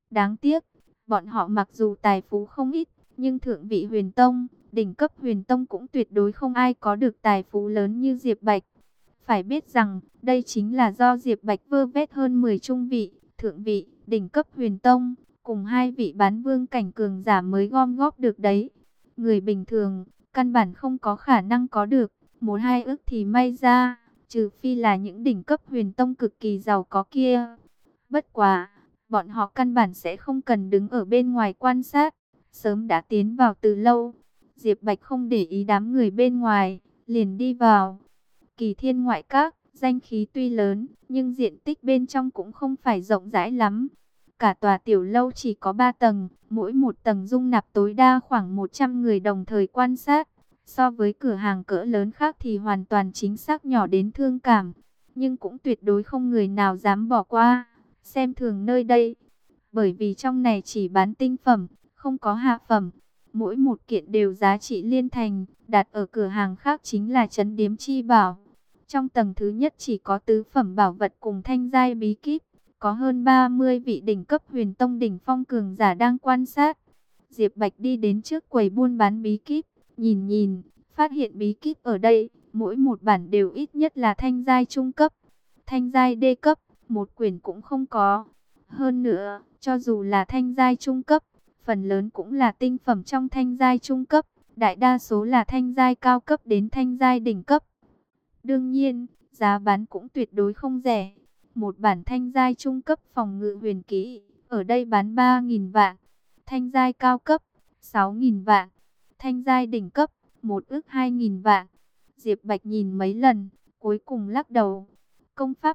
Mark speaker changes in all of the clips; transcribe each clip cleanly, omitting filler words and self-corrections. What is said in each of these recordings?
Speaker 1: Đáng tiếc, bọn họ mặc dù tài phú không ít, nhưng thượng vị huyền tông, đỉnh cấp huyền tông cũng tuyệt đối không ai có được tài phú lớn như Diệp Bạch. Phải biết rằng, đây chính là do Diệp Bạch vơ vét hơn 10 trung vị, thượng vị, đỉnh cấp huyền tông, cùng 2 vị bán vương cảnh cường giả mới gom góp được đấy. Người bình thường, căn bản không có khả năng có được, 1-2 ức thì may ra, trừ phi là những đỉnh cấp huyền tông cực kỳ giàu có kia. Bất quá, bọn họ căn bản sẽ không cần đứng ở bên ngoài quan sát, sớm đã tiến vào từ lâu. Diệp Bạch không để ý đám người bên ngoài, liền đi vào. Kỳ Thiên ngoại các, danh khí tuy lớn, nhưng diện tích bên trong cũng không phải rộng rãi lắm. Cả tòa tiểu lâu chỉ có 3 tầng, mỗi một tầng dung nạp tối đa khoảng 100 người đồng thời quan sát. So với cửa hàng cỡ lớn khác thì hoàn toàn chính xác nhỏ đến thương cảm, nhưng cũng tuyệt đối không người nào dám bỏ qua, xem thường nơi đây. Bởi vì trong này chỉ bán tinh phẩm, không có hạ phẩm. Mỗi một kiện đều giá trị liên thành, đặt ở cửa hàng khác chính là trấn điếm chi bảo. Trong tầng thứ nhất chỉ có tứ phẩm bảo vật cùng thanh giai bí kíp, có hơn 30 vị đỉnh cấp huyền tông đỉnh phong cường giả đang quan sát. Diệp Bạch đi đến trước quầy buôn bán bí kíp, nhìn nhìn, phát hiện bí kíp ở đây, mỗi một bản đều ít nhất là thanh giai trung cấp, thanh giai đê cấp, một quyển cũng không có. Hơn nữa, cho dù là thanh giai trung cấp, phần lớn cũng là tinh phẩm trong thanh giai trung cấp, đại đa số là thanh giai cao cấp đến thanh giai đỉnh cấp. Đương nhiên, giá bán cũng tuyệt đối không rẻ. Một bản thanh giai trung cấp phòng ngự huyền kỹ, ở đây bán 3.000 vạn. Thanh giai cao cấp, 6.000 vạn. Thanh giai đỉnh cấp, 1 ức 2.000 vạn. Diệp Bạch nhìn mấy lần, cuối cùng lắc đầu. Công pháp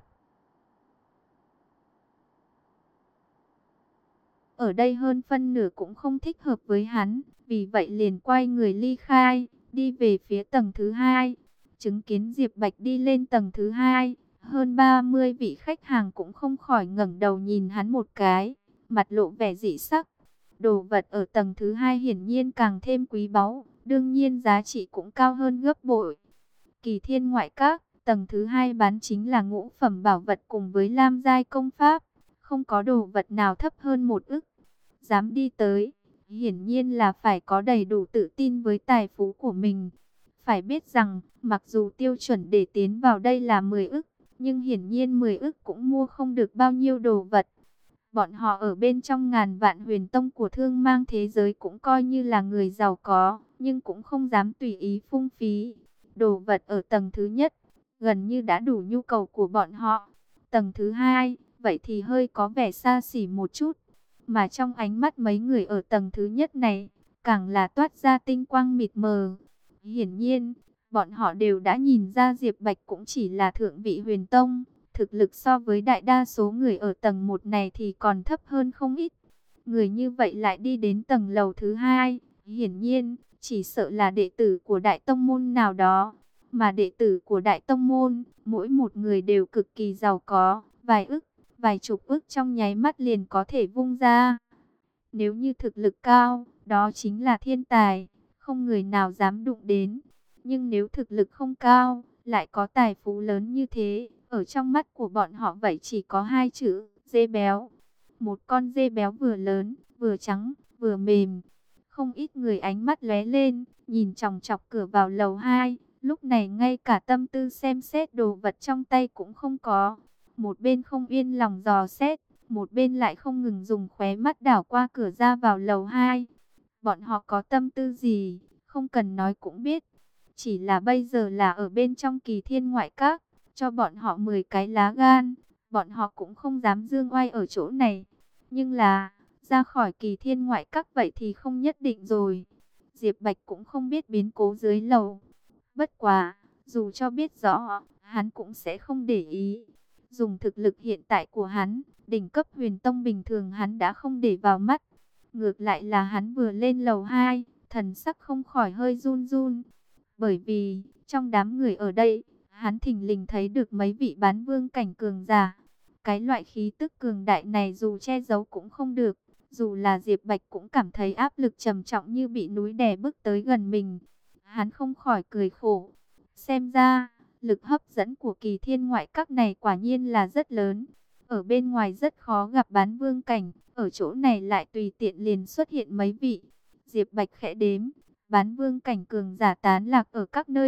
Speaker 1: ở đây hơn phân nửa cũng không thích hợp với hắn, vì vậy liền quay người ly khai, đi về phía tầng thứ hai. Chứng kiến Diệp Bạch đi lên tầng thứ hai, hơn 30 vị khách hàng cũng không khỏi ngẩng đầu nhìn hắn một cái, mặt lộ vẻ dị sắc. Đồ vật ở tầng thứ hai hiển nhiên càng thêm quý báu, đương nhiên giá trị cũng cao hơn gấp bội. Kỳ Thiên ngoại các, tầng thứ hai bán chính là ngũ phẩm bảo vật cùng với lam giai công pháp, không có đồ vật nào thấp hơn 1 ức. Dám đi tới, hiển nhiên là phải có đầy đủ tự tin với tài phú của mình. Phải biết rằng, mặc dù tiêu chuẩn để tiến vào đây là 10 ức, nhưng hiển nhiên 10 ức cũng mua không được bao nhiêu đồ vật. Bọn họ ở bên trong ngàn vạn huyền tông của thương mang thế giới cũng coi như là người giàu có, nhưng cũng không dám tùy ý phung phí. Đồ vật ở tầng thứ nhất, gần như đã đủ nhu cầu của bọn họ. Tầng thứ hai, vậy thì hơi có vẻ xa xỉ một chút. Mà trong ánh mắt mấy người ở tầng thứ nhất này, càng là toát ra tinh quang mịt mờ. Hiển nhiên, bọn họ đều đã nhìn ra Diệp Bạch cũng chỉ là thượng vị huyền tông. Thực lực so với đại đa số người ở tầng 1 này thì còn thấp hơn không ít. Người như vậy lại đi đến tầng lầu thứ hai, hiển nhiên, chỉ sợ là đệ tử của đại tông môn nào đó. Mà đệ tử của đại tông môn, mỗi một người đều cực kỳ giàu có, vài ức, vài chục ức trong nháy mắt liền có thể vung ra. Nếu như thực lực cao, đó chính là thiên tài, không người nào dám đụng đến. Nhưng nếu thực lực không cao, lại có tài phú lớn như thế, ở trong mắt của bọn họ vậy chỉ có 2 chữ, dê béo. Một con dê béo vừa lớn, vừa trắng, vừa mềm. Không ít người ánh mắt lóe lên, nhìn chòng chọc cửa vào lầu 2. Lúc này ngay cả tâm tư xem xét đồ vật trong tay cũng không có. Một bên không yên lòng dò xét, một bên lại không ngừng dùng khóe mắt đảo qua cửa ra vào lầu 2. Bọn họ có tâm tư gì, không cần nói cũng biết. Chỉ là bây giờ là ở bên trong Kỳ Thiên ngoại các, cho bọn họ 10 cái lá gan, bọn họ cũng không dám dương oai ở chỗ này. Nhưng là, ra khỏi Kỳ Thiên ngoại các vậy thì không nhất định rồi. Diệp Bạch cũng không biết biến cố dưới lầu. Bất quá, dù cho biết rõ, hắn cũng sẽ không để ý. Dùng thực lực hiện tại của hắn, đỉnh cấp huyền tông bình thường hắn đã không để vào mắt. Ngược lại là hắn vừa lên lầu 2, thần sắc không khỏi hơi run run. Bởi vì, trong đám người ở đây, hắn thình lình thấy được mấy vị bán vương cảnh cường giả. Cái loại khí tức cường đại này dù che giấu cũng không được. Dù là Diệp Bạch cũng cảm thấy áp lực trầm trọng như bị núi đè bước tới gần mình. Hắn không khỏi cười khổ. Xem ra, lực hấp dẫn của Kỳ Thiên ngoại các này quả nhiên là rất lớn. Ở bên ngoài rất khó gặp bán vương cảnh, ở chỗ này lại tùy tiện liền xuất hiện mấy vị. Diệp Bạch khẽ đếm, bán vương cảnh cường giả tán lạc ở các nơi.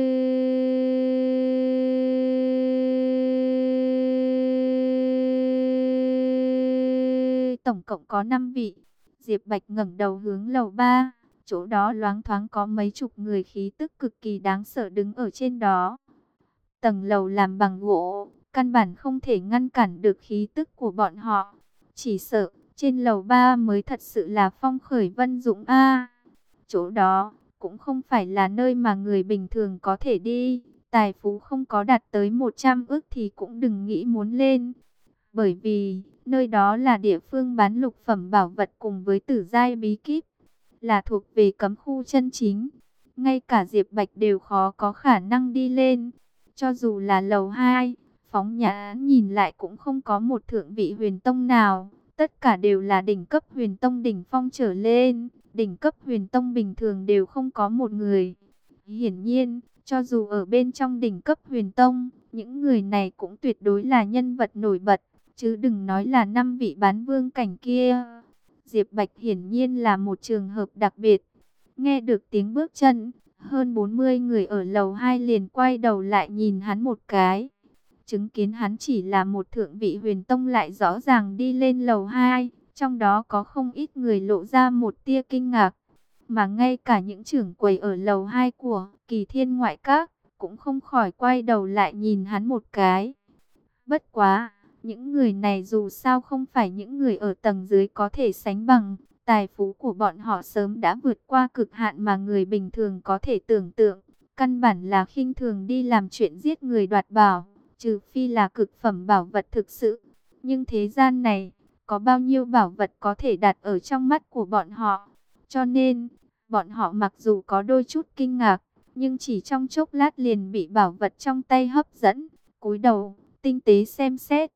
Speaker 1: Tổng cộng có 5 vị. Diệp Bạch ngẩng đầu hướng lầu 3, chỗ đó loáng thoáng có mấy chục người khí tức cực kỳ đáng sợ đứng ở trên đó. Tầng lầu làm bằng gỗ, căn bản không thể ngăn cản được khí tức của bọn họ. Chỉ sợ, trên lầu 3 mới thật sự là phong khởi vân dũng a. Chỗ đó, cũng không phải là nơi mà người bình thường có thể đi. Tài phú không có đạt tới 100 ức thì cũng đừng nghĩ muốn lên. Bởi vì, nơi đó là địa phương bán lục phẩm bảo vật cùng với tử giai bí kíp, là thuộc về cấm khu chân chính. Ngay cả Diệp Bạch đều khó có khả năng đi lên. Cho dù là lầu 2, phóng nhãn nhìn lại cũng không có một thượng vị huyền tông nào. Tất cả đều là đỉnh cấp huyền tông đỉnh phong trở lên. Đỉnh cấp huyền tông bình thường đều không có một người. Hiển nhiên, cho dù ở bên trong đỉnh cấp huyền tông, những người này cũng tuyệt đối là nhân vật nổi bật. Chứ đừng nói là 5 vị bán vương cảnh kia. Diệp Bạch hiển nhiên là một trường hợp đặc biệt. Nghe được tiếng bước chân, hơn 40 người ở lầu 2 liền quay đầu lại nhìn hắn một cái. Chứng kiến hắn chỉ là một thượng vị huyền tông lại rõ ràng đi lên lầu 2. Trong đó có không ít người lộ ra một tia kinh ngạc. Mà ngay cả những trưởng quầy ở lầu 2 của Kỳ Thiên Ngoại Các cũng không khỏi quay đầu lại nhìn hắn một cái. Bất quá, những người này dù sao không phải những người ở tầng dưới có thể sánh bằng. Tài phú của bọn họ sớm đã vượt qua cực hạn mà người bình thường có thể tưởng tượng. Căn bản là khinh thường đi làm chuyện giết người đoạt bảo, trừ phi là cực phẩm bảo vật thực sự. Nhưng thế gian này, có bao nhiêu bảo vật có thể đặt ở trong mắt của bọn họ. Cho nên, bọn họ mặc dù có đôi chút kinh ngạc, nhưng chỉ trong chốc lát liền bị bảo vật trong tay hấp dẫn. Cúi đầu, tinh tế xem xét.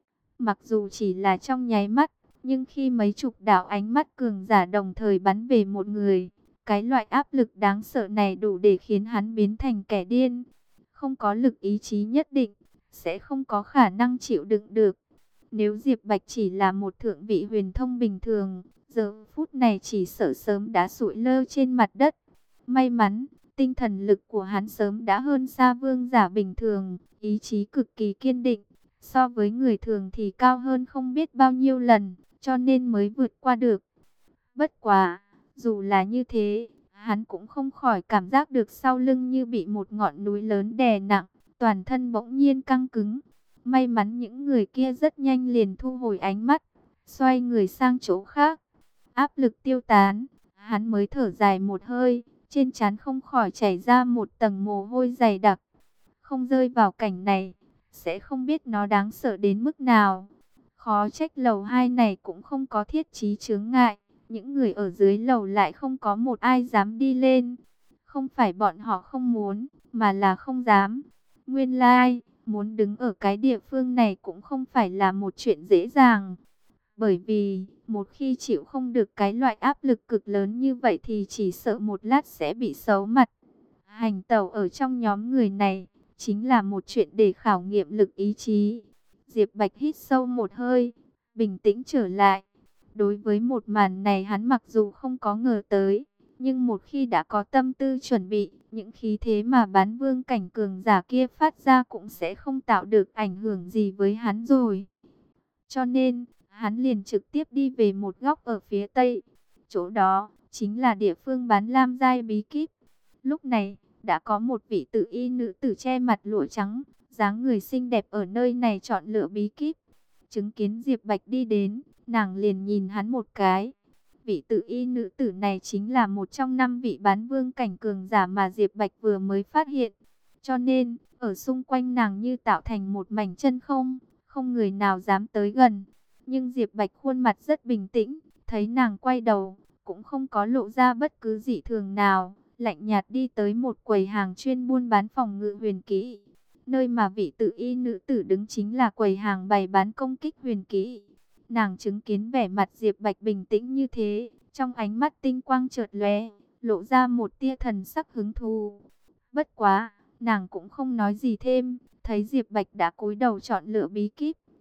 Speaker 1: Mặc dù chỉ là trong nháy mắt, nhưng khi mấy chục đạo ánh mắt cường giả đồng thời bắn về một người, cái loại áp lực đáng sợ này đủ để khiến hắn biến thành kẻ điên. Không có lực ý chí nhất định, sẽ không có khả năng chịu đựng được. Nếu Diệp Bạch chỉ là một thượng vị huyền thông bình thường, giờ phút này chỉ sợ sớm đã sụi lơ trên mặt đất. May mắn, tinh thần lực của hắn sớm đã hơn xa vương giả bình thường, ý chí cực kỳ kiên định. So với người thường thì cao hơn không biết bao nhiêu lần, cho nên mới vượt qua được. Bất quá, dù là như thế, hắn cũng không khỏi cảm giác được sau lưng như bị một ngọn núi lớn đè nặng, toàn thân bỗng nhiên căng cứng. May mắn những người kia rất nhanh liền thu hồi ánh mắt, xoay người sang chỗ khác. Áp lực tiêu tán, hắn mới thở dài một hơi, trên trán không khỏi chảy ra một tầng mồ hôi dày đặc. Không rơi vào cảnh này, sẽ không biết nó đáng sợ đến mức nào. Khó trách lầu 2 này cũng không có thiết trí chướng ngại. Những người ở dưới lầu lại không có một ai dám đi lên. Không phải bọn họ không muốn, mà là không dám. Nguyên lai, muốn đứng ở cái địa phương này cũng không phải là một chuyện dễ dàng. Bởi vì, một khi chịu không được cái loại áp lực cực lớn như vậy thì chỉ sợ một lát sẽ bị xấu mặt. Hành tẩu ở trong nhóm người này, chính là một chuyện để khảo nghiệm lực ý chí. Diệp Bạch hít sâu một hơi, bình tĩnh trở lại. Đối với một màn này hắn mặc dù không có ngờ tới, nhưng một khi đã có tâm tư chuẩn bị, những khí thế mà bán vương cảnh cường giả kia phát ra cũng sẽ không tạo được ảnh hưởng gì với hắn rồi. Cho nên, hắn liền trực tiếp đi về một góc ở phía tây. Chỗ đó, chính là địa phương bán lam giai bí kíp. Lúc này, đã có một vị tự y nữ tử che mặt lụa trắng, dáng người xinh đẹp ở nơi này chọn lựa bí kíp. Chứng kiến Diệp Bạch đi đến, nàng liền nhìn hắn một cái. Vị tự y nữ tử này chính là một trong 5 vị bán vương cảnh cường giả mà Diệp Bạch vừa mới phát hiện. Cho nên, ở xung quanh nàng như tạo thành một mảnh chân không, không người nào dám tới gần. Nhưng Diệp Bạch khuôn mặt rất bình tĩnh, thấy nàng quay đầu, cũng không có lộ ra bất cứ dị thường nào. Lạnh nhạt đi tới một quầy hàng chuyên buôn bán phòng ngự huyền kỹ. Nơi mà vị tự y nữ tử đứng chính là quầy hàng bày bán công kích huyền kỹ. Nàng chứng kiến vẻ mặt Diệp Bạch bình tĩnh như thế, trong ánh mắt tinh quang chợt lóe, lộ ra một tia thần sắc hứng thú. Bất quá, nàng cũng không nói gì thêm, thấy Diệp Bạch đã cúi đầu chọn lựa bí kíp,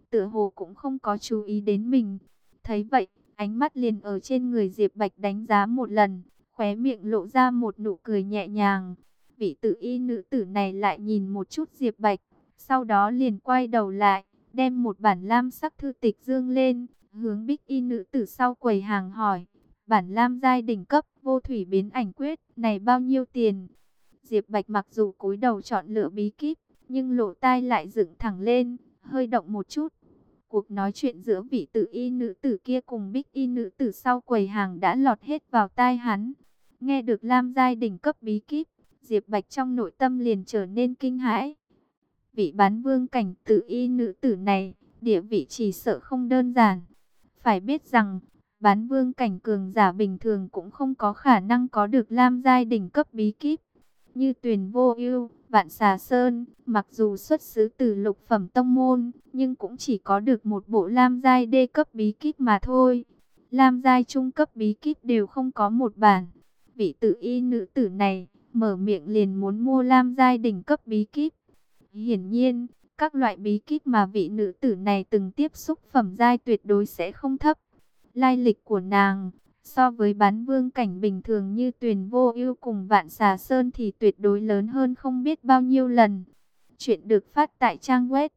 Speaker 1: tựa hồ cũng không có chú ý đến mình. Thấy vậy, ánh mắt liền ở trên người Diệp Bạch đánh giá một lần, khóe miệng lộ ra một nụ cười nhẹ nhàng. Vị tự y nữ tử này lại nhìn một chút Diệp Bạch, sau đó liền quay đầu lại, đem một bản lam sắc thư tịch dương lên, hướng Bích y nữ tử sau quầy hàng hỏi: bản lam giai đỉnh cấp vô thủy biến ảnh quyết này bao nhiêu tiền? Diệp Bạch mặc dù cúi đầu chọn lựa bí kíp, nhưng lỗ tai lại dựng thẳng lên, hơi động một chút. Cuộc nói chuyện giữa vị tự y nữ tử kia cùng Bích y nữ tử sau quầy hàng đã lọt hết vào tai hắn. Nghe được lam giai đỉnh cấp bí kíp, Diệp Bạch trong nội tâm liền trở nên kinh hãi. Vị bán vương cảnh tự y nữ tử này, địa vị chỉ sợ không đơn giản. Phải biết rằng, bán vương cảnh cường giả bình thường cũng không có khả năng có được lam giai đỉnh cấp bí kíp. Như Tuyền Vô Ưu, Vạn Xà Sơn, mặc dù xuất xứ từ lục phẩm tông môn, nhưng cũng chỉ có được một bộ lam giai đê cấp bí kíp mà thôi. Lam giai trung cấp bí kíp đều không có một bản. Vị tự y nữ tử này mở miệng liền muốn mua lam giai đỉnh cấp bí kíp. Hiển nhiên, các loại bí kíp mà vị nữ tử này từng tiếp xúc phẩm giai tuyệt đối sẽ không thấp. Lai lịch của nàng so với bán vương cảnh bình thường như Tuyền Vô Ưu cùng Vạn Xà Sơn thì tuyệt đối lớn hơn không biết bao nhiêu lần. Chuyện được phát tại trang web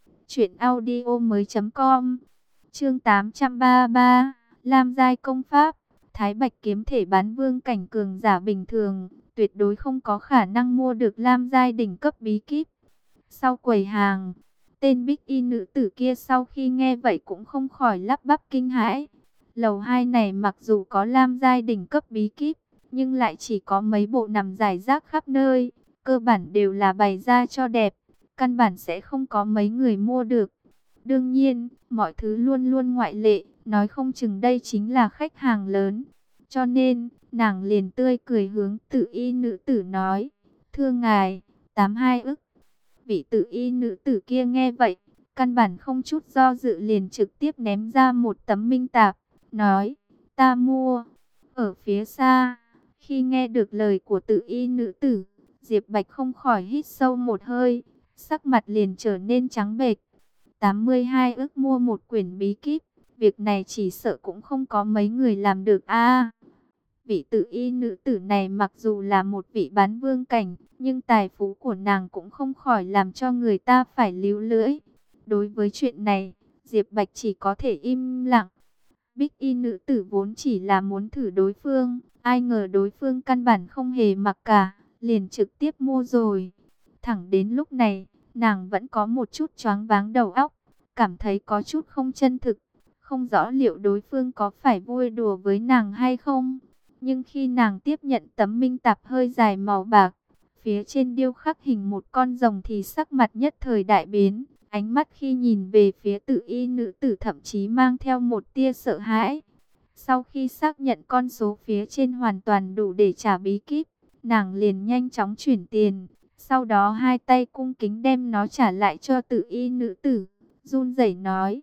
Speaker 1: truyệnaudiomoi.com. Chương 833, Lam giai công pháp. Thái Bạch kiếm thể bán vương cảnh cường giả bình thường, tuyệt đối không có khả năng mua được lam giai đỉnh cấp bí kíp. Sau quầy hàng, tên Bích y nữ tử kia sau khi nghe vậy cũng không khỏi lắp bắp kinh hãi. Lầu 2 này mặc dù có lam giai đỉnh cấp bí kíp, nhưng lại chỉ có mấy bộ nằm rải rác khắp nơi, cơ bản đều là bày ra cho đẹp, căn bản sẽ không có mấy người mua được. Đương nhiên, mọi thứ luôn luôn ngoại lệ, nói không chừng đây chính là khách hàng lớn. Cho nên, nàng liền tươi cười hướng tự y nữ tử nói: thưa ngài, 82 ức. Vị tự y nữ tử kia nghe vậy, căn bản không chút do dự liền trực tiếp ném ra một tấm minh tạp, nói: ta mua. Ở phía xa, khi nghe được lời của tự y nữ tử, Diệp Bạch không khỏi hít sâu một hơi, sắc mặt liền trở nên trắng bệch. 82 ức mua một quyển bí kíp, việc này chỉ sợ cũng không có mấy người làm được a. Vị tự y nữ tử này mặc dù là một vị bán vương cảnh, nhưng tài phú của nàng cũng không khỏi làm cho người ta phải líu lưỡi. Đối với chuyện này, Diệp Bạch chỉ có thể im lặng. Bích y nữ tử vốn chỉ là muốn thử đối phương, ai ngờ đối phương căn bản không hề mặc cả, liền trực tiếp mua rồi. Thẳng đến lúc này, nàng vẫn có một chút choáng váng đầu óc, cảm thấy có chút không chân thực, không rõ liệu đối phương có phải vui đùa với nàng hay không. Nhưng khi nàng tiếp nhận tấm minh tạp hơi dài màu bạc, phía trên điêu khắc hình một con rồng thì sắc mặt nhất thời đại biến. Ánh mắt khi nhìn về phía tự y nữ tử thậm chí mang theo một tia sợ hãi. Sau khi xác nhận con số phía trên hoàn toàn đủ để trả bí kíp, nàng liền nhanh chóng chuyển tiền. Sau đó hai tay cung kính đem nó trả lại cho tự y nữ tử, run rẩy nói: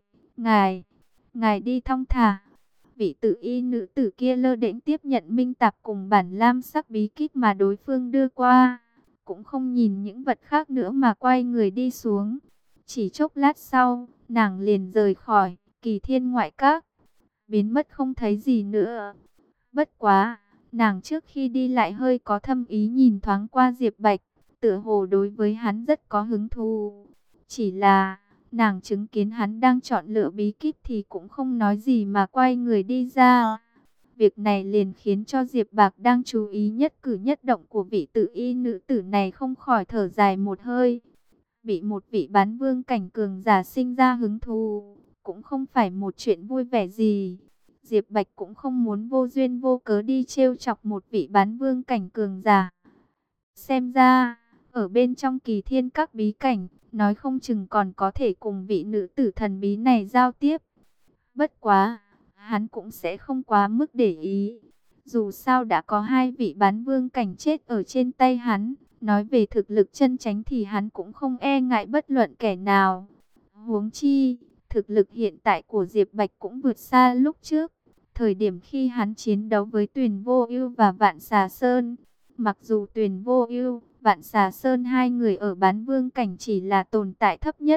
Speaker 1: ngài đi thong thả. Vị tự y nữ tử kia lơ đễnh tiếp nhận minh tạp cùng bản lam sắc bí kíp mà đối phương đưa qua, cũng không nhìn những vật khác nữa mà quay người đi xuống. Chỉ chốc lát sau, nàng liền rời khỏi Kỳ Thiên ngoại các, biến mất không thấy gì nữa. Bất quá, nàng trước khi đi lại hơi có thâm ý nhìn thoáng qua Diệp Bạch, tựa hồ đối với hắn rất có hứng thú. Chỉ là, nàng chứng kiến hắn đang chọn lựa bí kíp thì cũng không nói gì mà quay người đi ra. Việc này liền khiến cho Diệp Bạch đang chú ý nhất cử nhất động của vị tự y nữ tử này không khỏi thở dài một hơi. Bị một vị bán vương cảnh cường giả sinh ra hứng thú, cũng không phải một chuyện vui vẻ gì. Diệp Bạch cũng không muốn vô duyên vô cớ đi trêu chọc một vị bán vương cảnh cường giả. Xem ra, ở bên trong Kỳ Thiên các bí cảnh, nói không chừng còn có thể cùng vị nữ tử thần bí này giao tiếp. Bất quá, hắn cũng sẽ không quá mức để ý. Dù sao đã có hai vị bán vương cảnh chết ở trên tay hắn. Nói về thực lực chân chánh thì hắn cũng không e ngại bất luận kẻ nào. Huống chi, thực lực hiện tại của Diệp Bạch cũng vượt xa lúc trước. Thời điểm khi hắn chiến đấu với Tuyền Vô Ưu và Vạn Xà Sơn. Mặc dù Tuyền Vô Ưu, Vạn Xà Sơn hai người ở bán vương cảnh chỉ là tồn tại thấp nhất,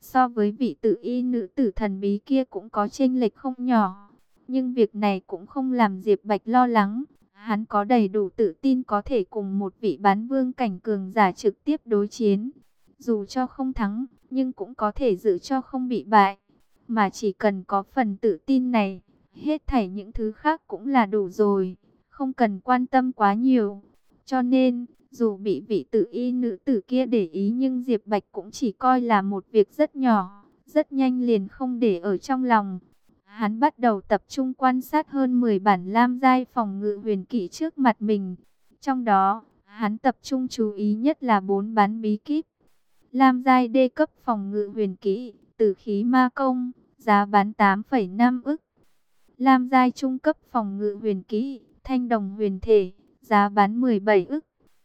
Speaker 1: So với vị tự y nữ tử thần bí kia cũng có chênh lệch không nhỏ. Nhưng việc này cũng không làm Diệp Bạch lo lắng. Hắn có đầy đủ tự tin có thể cùng một vị bán vương cảnh cường giả trực tiếp đối chiến. Dù cho không thắng, nhưng cũng có thể giữ cho không bị bại. Mà chỉ cần có phần tự tin này, hết thảy những thứ khác cũng là đủ rồi. Không cần quan tâm quá nhiều. Cho nên, dù bị vị tự y nữ tử kia để ý nhưng Diệp Bạch cũng chỉ coi là một việc rất nhỏ, rất nhanh liền không để ở trong lòng. Hắn bắt đầu tập trung quan sát hơn 10 bản lam giai phòng ngự huyền kỹ trước mặt mình. Trong đó, hắn tập trung chú ý nhất là 4 bán bí kíp. Lam giai D cấp phòng ngự huyền kỹ, Tử khí ma công, giá bán 8,5 ức. Lam giai trung cấp phòng ngự huyền kỹ, Thanh đồng huyền thể, giá bán 17 ức.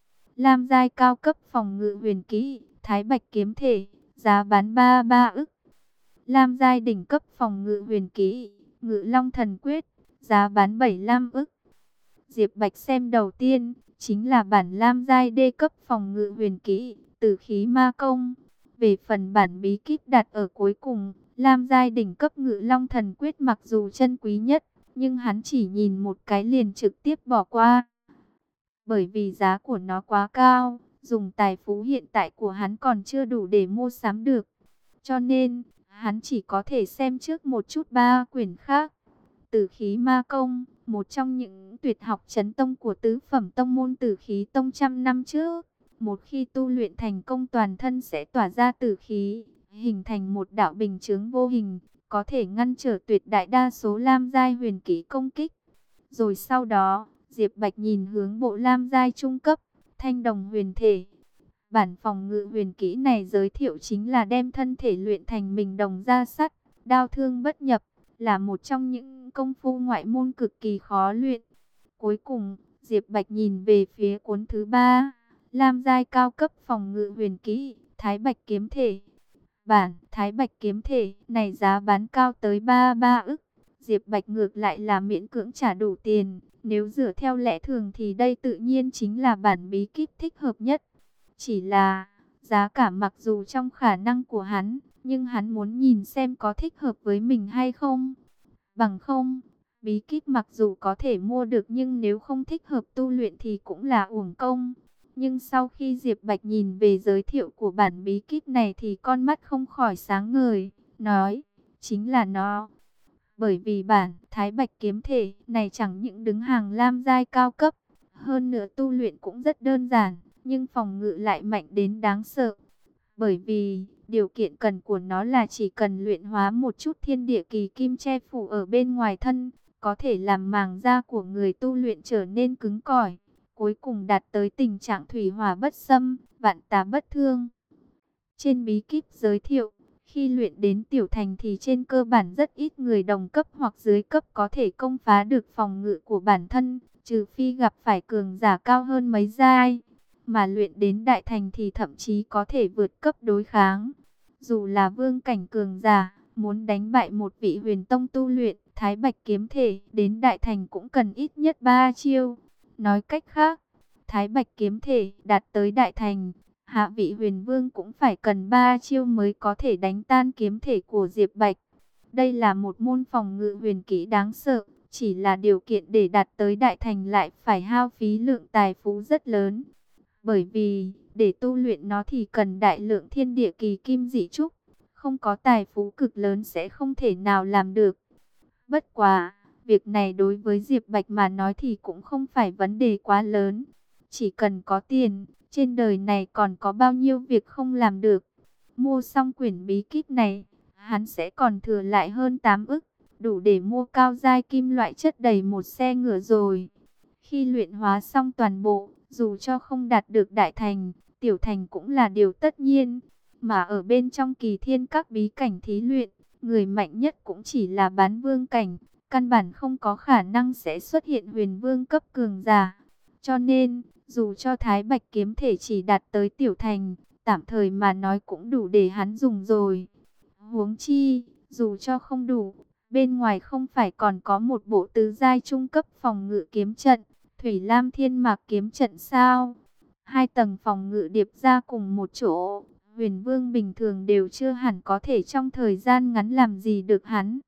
Speaker 1: Lam giai cao cấp phòng ngự huyền kỹ, Thái bạch kiếm thể, giá bán 33 ức. Lam giai đỉnh cấp phòng ngự huyền kỹ, Ngự long thần quyết, giá bán 75 ức. Diệp Bạch xem đầu tiên, chính là bản Lam giai D cấp phòng ngự huyền kỹ, Tử khí ma công. Về phần bản bí kíp đặt ở cuối cùng, Lam giai đỉnh cấp Ngự long thần quyết mặc dù chân quý nhất, nhưng hắn chỉ nhìn một cái liền trực tiếp bỏ qua. Bởi vì giá của nó quá cao, dùng tài phú hiện tại của hắn còn chưa đủ để mua sắm được. Cho nên, hắn chỉ có thể xem trước một chút 3 quyển khác. Tử khí ma công, một trong những tuyệt học chấn tông của tứ phẩm tông môn Tử khí tông trăm năm trước. Một khi tu luyện thành công toàn thân sẽ tỏa ra tử khí, hình thành một đạo bình chướng vô hình, có thể ngăn trở tuyệt đại đa số lam giai huyền kỹ công kích. Rồi sau đó, Diệp Bạch nhìn hướng bộ lam giai trung cấp, Thanh đồng huyền thể. Bản phòng ngự huyền kỹ này giới thiệu chính là đem thân thể luyện thành mình đồng da sắt, đao thương bất nhập, là một trong những công phu ngoại môn cực kỳ khó luyện. Cuối cùng, Diệp Bạch nhìn về phía cuốn thứ 3, Lam giai cao cấp phòng ngự huyền kỹ, Thái bạch kiếm thể. Bản Thái bạch kiếm thể này giá bán cao tới 33 ức. Diệp Bạch ngược lại là miễn cưỡng trả đủ tiền. Nếu dựa theo lẽ thường thì đây tự nhiên chính là bản bí kíp thích hợp nhất. Chỉ là giá cả mặc dù trong khả năng của hắn, nhưng hắn muốn nhìn xem có thích hợp với mình hay không. Bằng không, bí kíp mặc dù có thể mua được nhưng nếu không thích hợp tu luyện thì cũng là uổng công. Nhưng sau khi Diệp Bạch nhìn về giới thiệu của bản bí kíp này thì con mắt không khỏi sáng ngời, nói, chính là nó. Bởi vì bản Thái bạch kiếm thể này chẳng những đứng hàng lam giai cao cấp, hơn nữa tu luyện cũng rất đơn giản, nhưng phòng ngự lại mạnh đến đáng sợ. Bởi vì điều kiện cần của nó là chỉ cần luyện hóa một chút thiên địa kỳ kim che phủ ở bên ngoài thân, có thể làm màng da của người tu luyện trở nên cứng cỏi, cuối cùng đạt tới tình trạng thủy hỏa bất xâm, vạn tà bất thương. Trên bí kíp giới thiệu, khi luyện đến tiểu thành thì trên cơ bản rất ít người đồng cấp hoặc dưới cấp có thể công phá được phòng ngự của bản thân, trừ phi gặp phải cường giả cao hơn mấy giai. Mà luyện đến đại thành thì thậm chí có thể vượt cấp đối kháng. Dù là vương cảnh cường giả, muốn đánh bại một vị huyền tông tu luyện Thái bạch kiếm thể đến đại thành cũng cần ít nhất 3 chiêu. Nói cách khác, Thái bạch kiếm thể đạt tới đại thành, hạ vị huyền vương cũng phải cần 3 chiêu mới có thể đánh tan kiếm thể của Diệp Bạch. Đây là một môn phòng ngự huyền kỹ đáng sợ, chỉ là điều kiện để đạt tới đại thành lại phải hao phí lượng tài phú rất lớn. Bởi vì, để tu luyện nó thì cần đại lượng thiên địa kỳ kim dị trúc, không có tài phú cực lớn sẽ không thể nào làm được. Bất quá, việc này đối với Diệp Bạch mà nói thì cũng không phải vấn đề quá lớn. Chỉ cần có tiền, trên đời này còn có bao nhiêu việc không làm được. Mua xong quyển bí kíp này, hắn sẽ còn thừa lại hơn 8 ức, đủ để mua cao giai kim loại chất đầy một xe ngựa rồi. Khi luyện hóa xong toàn bộ, dù cho không đạt được đại thành, tiểu thành cũng là điều tất nhiên. Mà ở bên trong kỳ thiên các bí cảnh thí luyện, người mạnh nhất cũng chỉ là bán vương cảnh, căn bản không có khả năng sẽ xuất hiện huyền vương cấp cường giả. Cho nên, dù cho Thái bạch kiếm thể chỉ đạt tới tiểu thành, tạm thời mà nói cũng đủ để hắn dùng rồi. Huống chi, dù cho không đủ, bên ngoài không phải còn có một bộ tứ giai trung cấp phòng ngự kiếm trận, Thủy Lam Thiên Mạc kiếm trận sao? 2 tầng phòng ngự điệp ra cùng một chỗ, Huyền Vương bình thường đều chưa hẳn có thể trong thời gian ngắn làm gì được hắn.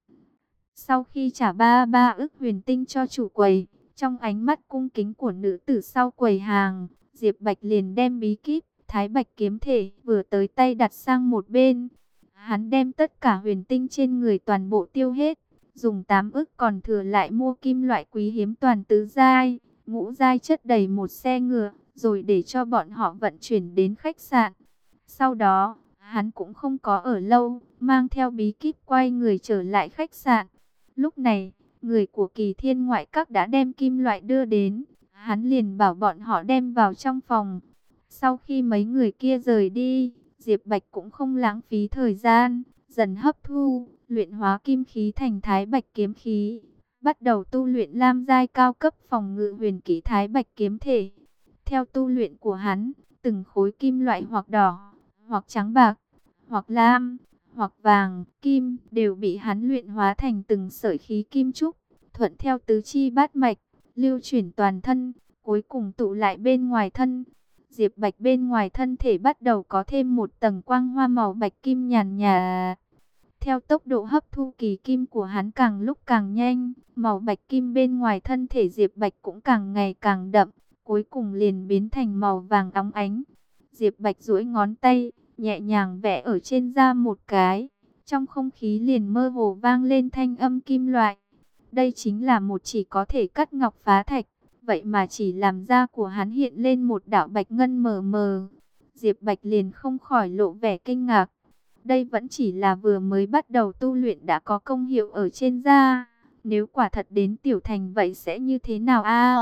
Speaker 1: Sau khi trả 33 ức huyền tinh cho chủ quầy, trong ánh mắt cung kính của nữ tử sau quầy hàng, Diệp Bạch liền đem bí kíp Thái Bạch kiếm thể vừa tới tay đặt sang một bên. Hắn đem tất cả huyền tinh trên người toàn bộ tiêu hết, dùng 8 ức còn thừa lại mua kim loại quý hiếm toàn tứ giai, ngũ giai chất đầy một xe ngựa, rồi để cho bọn họ vận chuyển đến khách sạn. Sau đó, hắn cũng không có ở lâu, mang theo bí kíp quay người trở lại khách sạn. Lúc này, người của Kỳ Thiên ngoại các đã đem kim loại đưa đến, hắn liền bảo bọn họ đem vào trong phòng. Sau khi mấy người kia rời đi, Diệp Bạch cũng không lãng phí thời gian, dần hấp thu, luyện hóa kim khí thành Thái Bạch kiếm khí, bắt đầu tu luyện lam giai cao cấp phòng ngự huyền kỹ Thái Bạch kiếm thể. Theo tu luyện của hắn, từng khối kim loại hoặc đỏ, hoặc trắng bạc, hoặc lam, hoặc vàng, kim đều bị hắn luyện hóa thành từng sợi khí kim trúc, thuận theo tứ chi bát mạch, lưu chuyển toàn thân, cuối cùng tụ lại bên ngoài thân. Diệp Bạch bên ngoài thân thể bắt đầu có thêm một tầng quang hoa màu bạch kim nhàn nhạt. Theo tốc độ hấp thu kỳ kim của hắn càng lúc càng nhanh, màu bạch kim bên ngoài thân thể Diệp Bạch cũng càng ngày càng đậm, cuối cùng liền biến thành màu vàng óng ánh. Diệp Bạch duỗi ngón tay, nhẹ nhàng vẽ ở trên da một cái, trong không khí liền mơ hồ vang lên thanh âm kim loại. Đây chính là một chỉ có thể cắt ngọc phá thạch, vậy mà chỉ làm da của hắn hiện lên một đạo bạch ngân mờ mờ. Diệp Bạch liền không khỏi lộ vẻ kinh ngạc. Đây vẫn chỉ là vừa mới bắt đầu tu luyện đã có công hiệu ở trên da. Nếu quả thật đến tiểu thành vậy sẽ như thế nào a?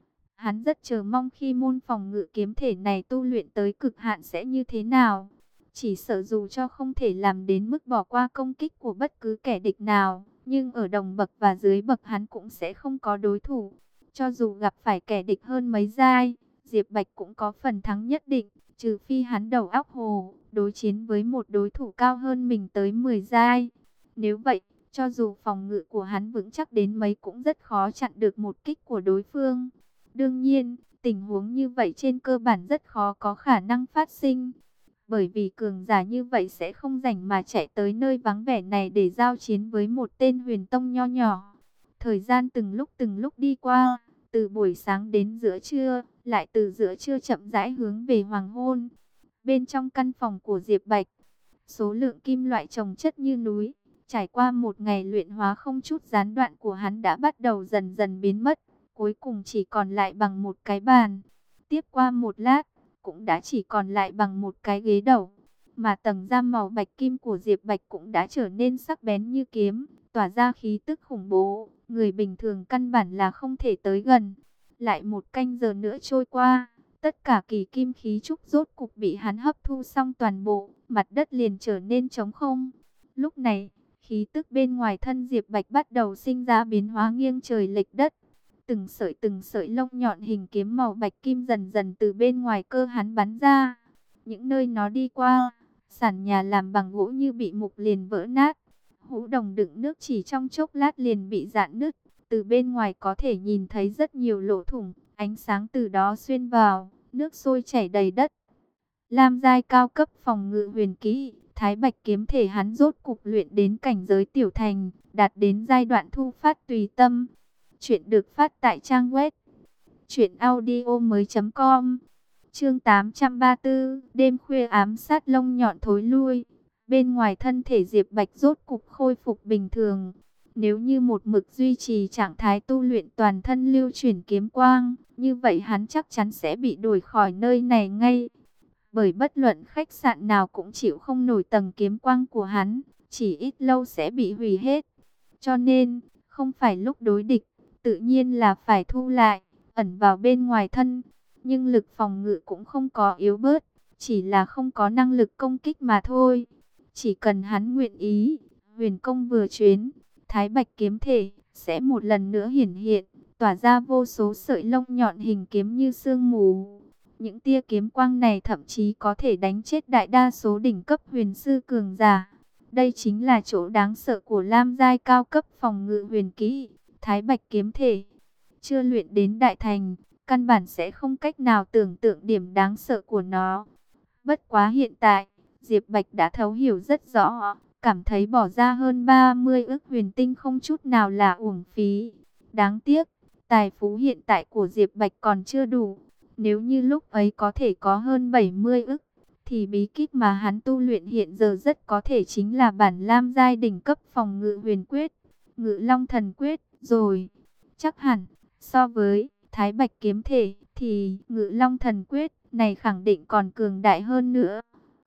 Speaker 1: Hắn rất chờ mong khi môn phòng ngự kiếm thể này tu luyện tới cực hạn sẽ như thế nào. Chỉ sợ dù cho không thể làm đến mức bỏ qua công kích của bất cứ kẻ địch nào, nhưng ở đồng bậc và dưới bậc hắn cũng sẽ không có đối thủ. Cho dù gặp phải kẻ địch hơn mấy giai, Diệp Bạch cũng có phần thắng nhất định, trừ phi hắn đầu óc hồ, đối chiến với một đối thủ cao hơn mình tới 10 giai. Nếu vậy, cho dù phòng ngự của hắn vững chắc đến mấy cũng rất khó chặn được một kích của đối phương. Đương nhiên, tình huống như vậy trên cơ bản rất khó có khả năng phát sinh. Bởi vì cường giả như vậy sẽ không rảnh mà chạy tới nơi vắng vẻ này để giao chiến với một tên huyền tông nho nhỏ. Thời gian từng lúc đi qua, từ buổi sáng đến giữa trưa, lại từ giữa trưa chậm rãi hướng về hoàng hôn. Bên trong căn phòng của Diệp Bạch, số lượng kim loại chồng chất như núi, trải qua một ngày luyện hóa không chút gián đoạn của hắn đã bắt đầu dần dần biến mất, cuối cùng chỉ còn lại bằng một cái bàn. Tiếp qua một lát, cũng đã chỉ còn lại bằng một cái ghế đầu, mà tầng da màu bạch kim của Diệp Bạch cũng đã trở nên sắc bén như kiếm, tỏa ra khí tức khủng bố, người bình thường căn bản là không thể tới gần. Lại một canh giờ nữa trôi qua, tất cả kỳ kim khí trúc rốt cục bị hắn hấp thu xong toàn bộ, mặt đất liền trở nên trống không. Lúc này, khí tức bên ngoài thân Diệp Bạch bắt đầu sinh ra biến hóa nghiêng trời lệch đất. Từng sợi lông nhọn hình kiếm màu bạch kim dần dần từ bên ngoài cơ hắn bắn ra. Những nơi nó đi qua, sàn nhà làm bằng gỗ như bị mục liền vỡ nát. Hũ đồng đựng nước chỉ trong chốc lát liền bị rạn nứt. Từ bên ngoài có thể nhìn thấy rất nhiều lỗ thủng, ánh sáng từ đó xuyên vào, nước sôi chảy đầy đất. Lam giai cao cấp phòng ngự huyền kỹ, Thái Bạch kiếm thể hắn rốt cục luyện đến cảnh giới tiểu thành, đạt đến giai đoạn thu phát tùy tâm. Chuyện được phát tại trang web truyệnaudiomoi.com. Chương 834, đêm khuya ám sát lông nhọn thối lui. Bên ngoài thân thể Diệp Bạch rốt cục khôi phục bình thường. Nếu như một mực duy trì trạng thái tu luyện toàn thân lưu chuyển kiếm quang, như vậy hắn chắc chắn sẽ bị đuổi khỏi nơi này ngay. Bởi bất luận khách sạn nào cũng chịu không nổi tầng kiếm quang của hắn, chỉ ít lâu sẽ bị hủy hết. Cho nên, không phải lúc đối địch, tự nhiên là phải thu lại, ẩn vào bên ngoài thân. Nhưng lực phòng ngự cũng không có yếu bớt, chỉ là không có năng lực công kích mà thôi. Chỉ cần hắn nguyện ý, huyền công vừa chuyến, Thái Bạch kiếm thể sẽ một lần nữa hiển hiện, tỏa ra vô số sợi lông nhọn hình kiếm như sương mù. Những tia kiếm quang này thậm chí có thể đánh chết đại đa số đỉnh cấp huyền sư cường giả. Đây chính là chỗ đáng sợ của Lam giai cao cấp phòng ngự huyền kỹ, Thái Bạch kiếm thể. Chưa luyện đến đại thành, căn bản sẽ không cách nào tưởng tượng điểm đáng sợ của nó. Bất quá hiện tại, Diệp Bạch đã thấu hiểu rất rõ, cảm thấy bỏ ra hơn 30 ức huyền tinh không chút nào là uổng phí. Đáng tiếc, tài phú hiện tại của Diệp Bạch còn chưa đủ. Nếu như lúc ấy có thể có hơn 70 ức, thì bí kíp mà hắn tu luyện hiện giờ rất có thể chính là bản Lam giai đỉnh cấp phòng ngự huyền quyết, Ngự Long thần quyết rồi. Chắc hẳn, so với Thái Bạch kiếm thể, thì Ngự Long thần quyết này khẳng định còn cường đại hơn nữa.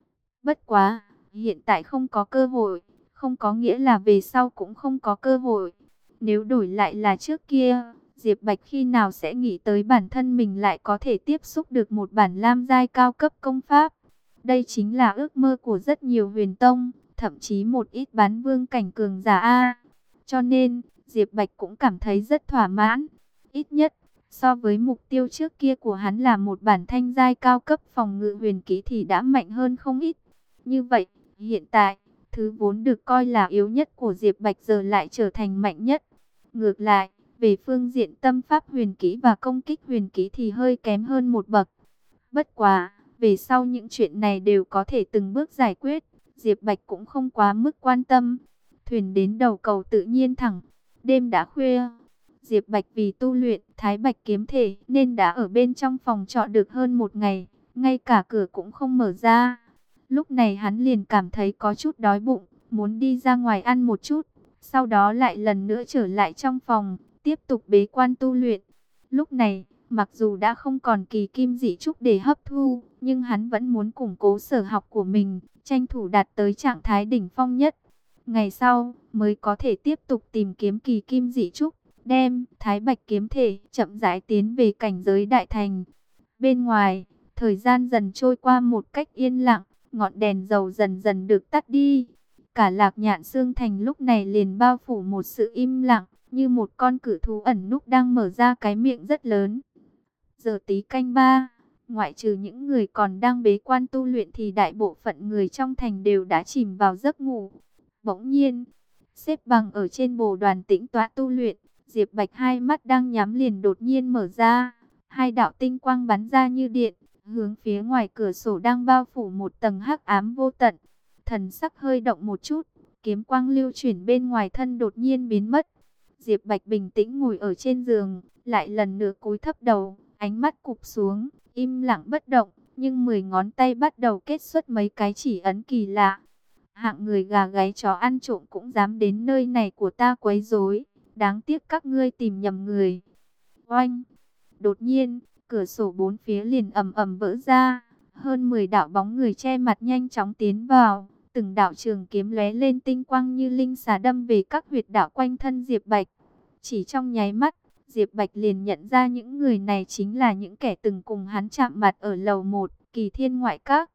Speaker 1: Bất quá, hiện tại không có cơ hội, không có nghĩa là về sau cũng không có cơ hội. Nếu đổi lại là trước kia, Diệp Bạch khi nào sẽ nghĩ tới bản thân mình lại có thể tiếp xúc được một bản Lam giai cao cấp công pháp. Đây chính là ước mơ của rất nhiều huyền tông, thậm chí một ít bán vương cảnh cường giả A. Cho nên, Diệp Bạch cũng cảm thấy rất thỏa mãn. Ít nhất, so với mục tiêu trước kia của hắn là một bản thanh giai cao cấp phòng ngự huyền kỹ thì đã mạnh hơn không ít. Như vậy, hiện tại, thứ vốn được coi là yếu nhất của Diệp Bạch giờ lại trở thành mạnh nhất. Ngược lại, về phương diện tâm pháp huyền kỹ và công kích huyền kỹ thì hơi kém hơn một bậc. Bất quá, về sau những chuyện này đều có thể từng bước giải quyết, Diệp Bạch cũng không quá mức quan tâm. Thuyền đến đầu cầu tự nhiên thẳng, đêm đã khuya. Diệp Bạch vì tu luyện Thái Bạch kiếm thể nên đã ở bên trong phòng trọ được hơn một ngày, ngay cả cửa cũng không mở ra. Lúc này hắn liền cảm thấy có chút đói bụng, muốn đi ra ngoài ăn một chút, sau đó lại lần nữa trở lại trong phòng, tiếp tục bế quan tu luyện. Lúc này, mặc dù đã không còn kỳ kim dị trúc để hấp thu, nhưng hắn vẫn muốn củng cố sở học của mình, tranh thủ đạt tới trạng thái đỉnh phong nhất. Ngày sau, mới có thể tiếp tục tìm kiếm kỳ kim dị trúc, đem Thái Bạch kiếm thể chậm rãi tiến về cảnh giới đại thành. Bên ngoài, thời gian dần trôi qua một cách yên lặng, ngọn đèn dầu dần dần được tắt đi. Cả Lạc Nhạn Xương Thành lúc này liền bao phủ một sự im lặng, như một con cự thú ẩn núp đang mở ra cái miệng rất lớn. Giờ tí canh ba, ngoại trừ những người còn đang bế quan tu luyện thì đại bộ phận người trong thành đều đã chìm vào giấc ngủ. Bỗng nhiên, xếp bằng ở trên bồ đoàn tĩnh tọa tu luyện, Diệp Bạch hai mắt đang nhắm liền đột nhiên mở ra. Hai đạo tinh quang bắn ra như điện, hướng phía ngoài cửa sổ đang bao phủ một tầng hắc ám vô tận. Thần sắc hơi động một chút, kiếm quang lưu chuyển bên ngoài thân đột nhiên biến mất. Diệp Bạch bình tĩnh ngồi ở trên giường, lại lần nữa cúi thấp đầu, ánh mắt cụp xuống, im lặng bất động, nhưng 10 ngón tay bắt đầu kết xuất mấy cái chỉ ấn kỳ lạ. Hạng người gà gáy chó ăn trộm cũng dám đến nơi này của ta quấy rối, đáng tiếc các ngươi tìm nhầm người. Oanh! Đột nhiên, cửa sổ bốn phía liền ầm ầm vỡ ra, hơn 10 đạo bóng người che mặt nhanh chóng tiến vào, từng đạo trường kiếm lóe lên tinh quang như linh xà đâm về các huyệt đạo quanh thân Diệp Bạch. Chỉ trong nháy mắt, Diệp Bạch liền nhận ra những người này chính là những kẻ từng cùng hắn chạm mặt ở lầu 1, Kỳ Thiên Ngoại Các.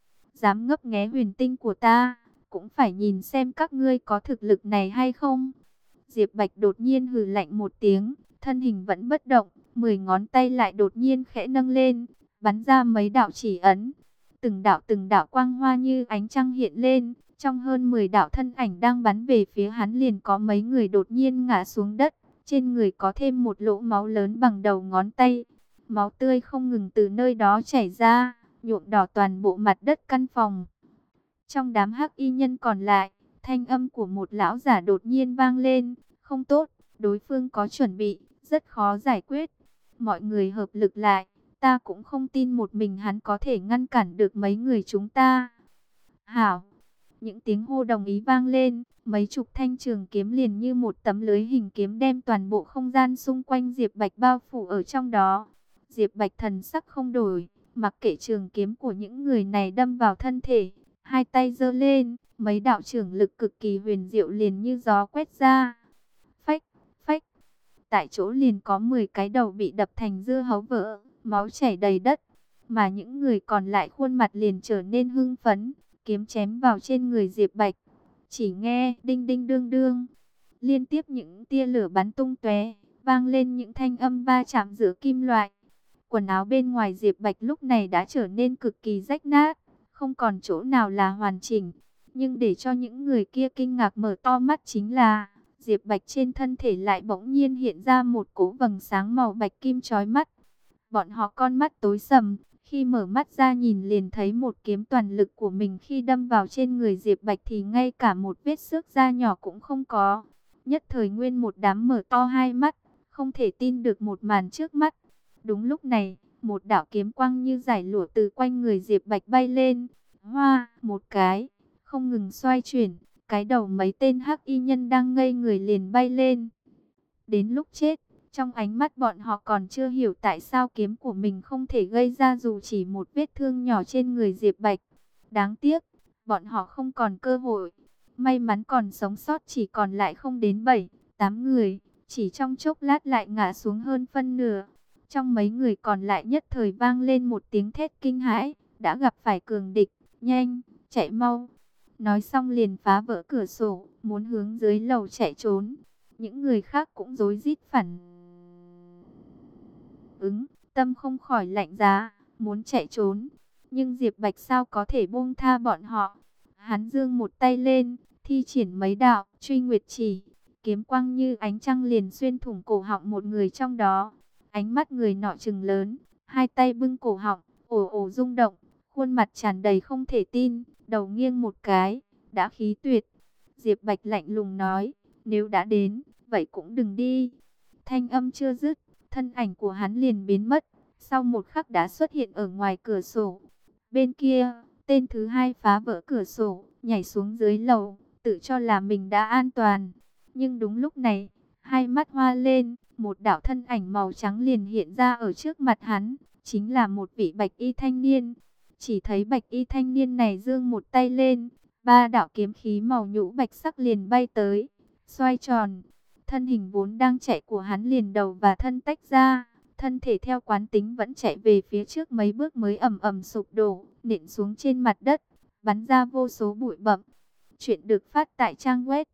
Speaker 1: Dám ngấp nghé huyền tinh của ta, cũng phải nhìn xem các ngươi có thực lực này hay không. Diệp Bạch đột nhiên hừ lạnh một tiếng, thân hình vẫn bất động, 10 ngón tay lại đột nhiên khẽ nâng lên, bắn ra mấy đạo chỉ ấn. Từng đạo quang hoa như ánh trăng hiện lên, trong hơn 10 đạo thân ảnh đang bắn về phía hắn liền có mấy người đột nhiên ngã xuống đất, trên người có thêm một lỗ máu lớn bằng đầu ngón tay. Máu tươi không ngừng từ nơi đó chảy ra, nhuộm đỏ toàn bộ mặt đất căn phòng. Trong đám hắc y nhân còn lại, thanh âm của một lão giả đột nhiên vang lên, không tốt, đối phương có chuẩn bị, rất khó giải quyết. Mọi người hợp lực lại, ta cũng không tin một mình hắn có thể ngăn cản được mấy người chúng ta. Hảo! Những tiếng hô đồng ý vang lên, mấy chục thanh trường kiếm liền như một tấm lưới hình kiếm đem toàn bộ không gian xung quanh Diệp Bạch bao phủ ở trong đó. Diệp Bạch thần sắc không đổi, mặc kệ trường kiếm của những người này đâm vào thân thể, hai tay giơ lên, mấy đạo trường lực cực kỳ huyền diệu liền như gió quét ra. Phách, phách, tại chỗ liền có 10 cái đầu bị đập thành dưa hấu vỡ, máu chảy đầy đất, mà những người còn lại khuôn mặt liền trở nên hưng phấn, kiếm chém vào trên người Diệp Bạch. Chỉ nghe đinh đinh đương đương, liên tiếp những tia lửa bắn tung tóe, vang lên những thanh âm va chạm giữa kim loại. Quần áo bên ngoài Diệp Bạch lúc này đã trở nên cực kỳ rách nát, không còn chỗ nào là hoàn chỉnh. Nhưng để cho những người kia kinh ngạc mở to mắt chính là Diệp Bạch trên thân thể lại bỗng nhiên hiện ra một cỗ vầng sáng màu bạch kim chói mắt. Bọn họ con mắt tối sầm, Khi mở mắt ra nhìn liền thấy một kiếm toàn lực của mình khi đâm vào trên người Diệp Bạch thì ngay cả một vết xước da nhỏ cũng không có. Nhất thời nguyên một đám mở to hai mắt, không thể tin được một màn trước mắt. Đúng lúc này, một đạo kiếm quang như giải lụa từ quanh người Diệp Bạch bay lên. Hoa, một cái, không ngừng xoay chuyển, cái đầu mấy tên hắc y nhân đang ngây người liền bay lên. Đến lúc chết, trong ánh mắt bọn họ còn chưa hiểu tại sao kiếm của mình không thể gây ra dù chỉ một vết thương nhỏ trên người Diệp Bạch. Đáng tiếc, bọn họ không còn cơ hội. May mắn còn sống sót chỉ còn lại không đến 7, 8 người, chỉ trong chốc lát lại ngã xuống hơn phân nửa. Trong mấy người còn lại nhất thời vang lên một tiếng thét kinh hãi, đã gặp phải cường địch, nhanh, chạy mau. Nói xong liền phá vỡ cửa sổ, muốn hướng dưới lầu chạy trốn. Những người khác cũng rối rít phản ứng, tâm không khỏi lạnh giá, muốn chạy trốn. Nhưng Diệp Bạch sao có thể buông tha bọn họ. Hắn giương một tay lên, thi triển mấy đạo truy nguyệt chỉ, kiếm quang như ánh trăng liền xuyên thủng cổ họng một người trong đó. Ánh mắt người nọ trừng lớn, hai tay bưng cổ họng, ồ ồ rung động, khuôn mặt tràn đầy không thể tin, đầu nghiêng một cái, đã khí tuyệt. Diệp Bạch lạnh lùng nói, nếu đã đến, vậy cũng đừng đi. Thanh âm chưa dứt, thân ảnh của hắn liền biến mất, sau một khắc đã xuất hiện ở ngoài cửa sổ. Bên kia, tên thứ hai phá vỡ cửa sổ, nhảy xuống dưới lầu, tự cho là mình đã an toàn. Nhưng đúng lúc này, hai mắt hoa lên, một đạo thân ảnh màu trắng liền hiện ra ở trước mặt hắn, chính là một vị bạch y thanh niên. Chỉ thấy bạch y thanh niên này giương một tay lên, ba đạo kiếm khí màu nhũ bạch sắc liền bay tới, xoay tròn. Thân hình vốn đang chạy của hắn liền đầu và thân tách ra, thân thể theo quán tính vẫn chạy về phía trước mấy bước mới ầm ầm sụp đổ, nện xuống trên mặt đất, bắn ra vô số bụi bặm. Chuyện được phát tại trang web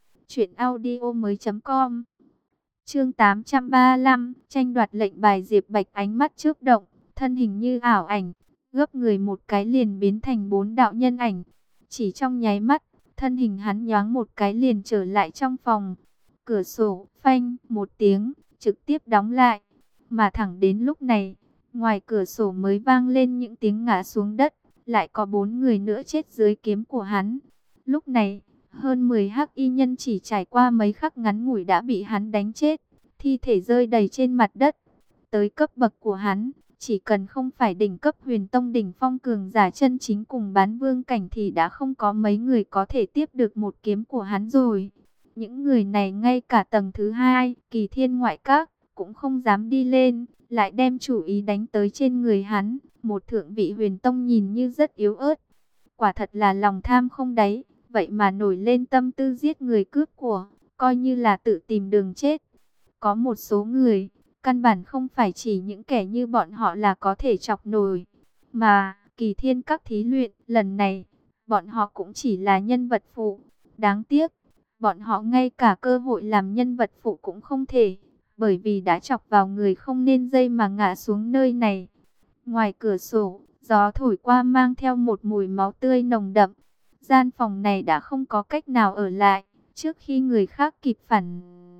Speaker 1: truyệnaudiomoi.com. Chương 835, tranh đoạt lệnh bài. Diệp Bạch ánh mắt chớp động, thân hình như ảo ảnh, gấp người một cái liền biến thành 4 đạo nhân ảnh. Chỉ trong nháy mắt, thân hình hắn nhoáng một cái liền trở lại trong phòng. Cửa sổ phanh một tiếng trực tiếp đóng lại, mà thẳng đến lúc này, ngoài cửa sổ mới vang lên những tiếng ngã xuống đất, lại có 4 người nữa chết dưới kiếm của hắn. Lúc này, hơn 10 hắc y nhân chỉ trải qua mấy khắc ngắn ngủi đã bị hắn đánh chết, thi thể rơi đầy trên mặt đất. Tới cấp bậc của hắn, chỉ cần không phải đỉnh cấp Huyền Tông đỉnh phong cường giả chân chính cùng bán vương cảnh thì đã không có mấy người có thể tiếp được một kiếm của hắn rồi. Những người này ngay cả tầng thứ 2, Kỳ Thiên ngoại các, cũng không dám đi lên, lại đem chủ ý đánh tới trên người hắn. Một thượng vị Huyền Tông nhìn như rất yếu ớt, quả thật là lòng tham không đáy, vậy mà nổi lên tâm tư giết người cướp của, coi như là tự tìm đường chết. Có một số người, căn bản không phải chỉ những kẻ như bọn họ là có thể chọc nổi, mà Kỳ Thiên các thí luyện lần này, bọn họ cũng chỉ là nhân vật phụ. Đáng tiếc, bọn họ ngay cả cơ hội làm nhân vật phụ cũng không thể, bởi vì đã chọc vào người không nên dây mà ngã xuống nơi này. Ngoài cửa sổ, gió thổi qua mang theo một mùi máu tươi nồng đậm. Gian phòng này đã không có cách nào ở lại, trước khi người khác kịp phản